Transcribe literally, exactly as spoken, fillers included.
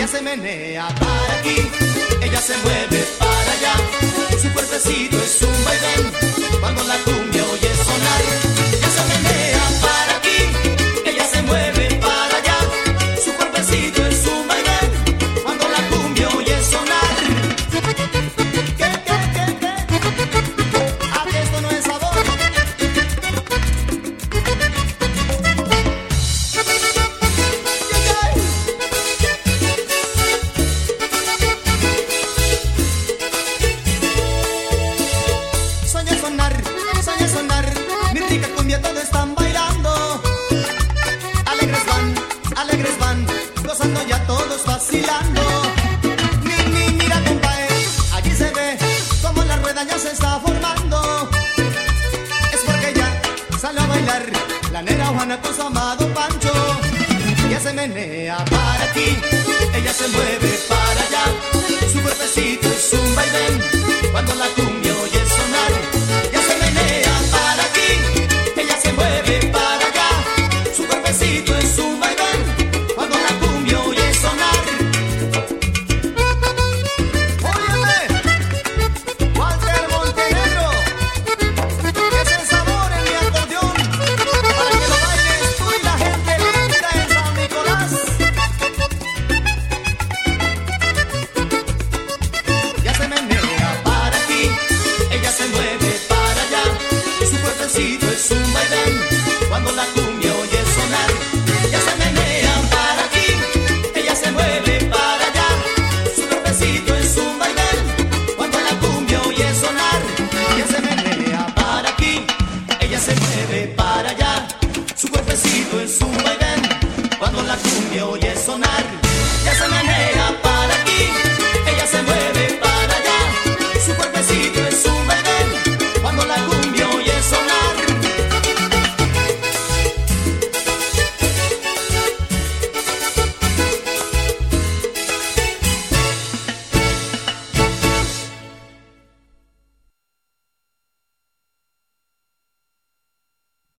ella se menea para aquí, ella se mueve para allá, su cuerpecito es un vaivén, cuando la cumbia oye sonar, ella se menea para aquí, ella se mueve para allá, su cuerpecito es un vaivén, cuando la cumbia oye sonar. ¿Qué, qué, qué, qué? ¿A que esto no es sabor? Soñé sonar, soñé sonar, mi rica cumbia todos están bailando. Alegres van, alegres van, gozando ya todos vacilando. Mi, mi, mira compadre, allí se ve como la rueda ya se está formando. Es porque ya sale a bailar la nena Juana con su amado Pancho. Ella se menea para aquí, ella se mueve para allá, su cuerpecito es un vaivén, cuando la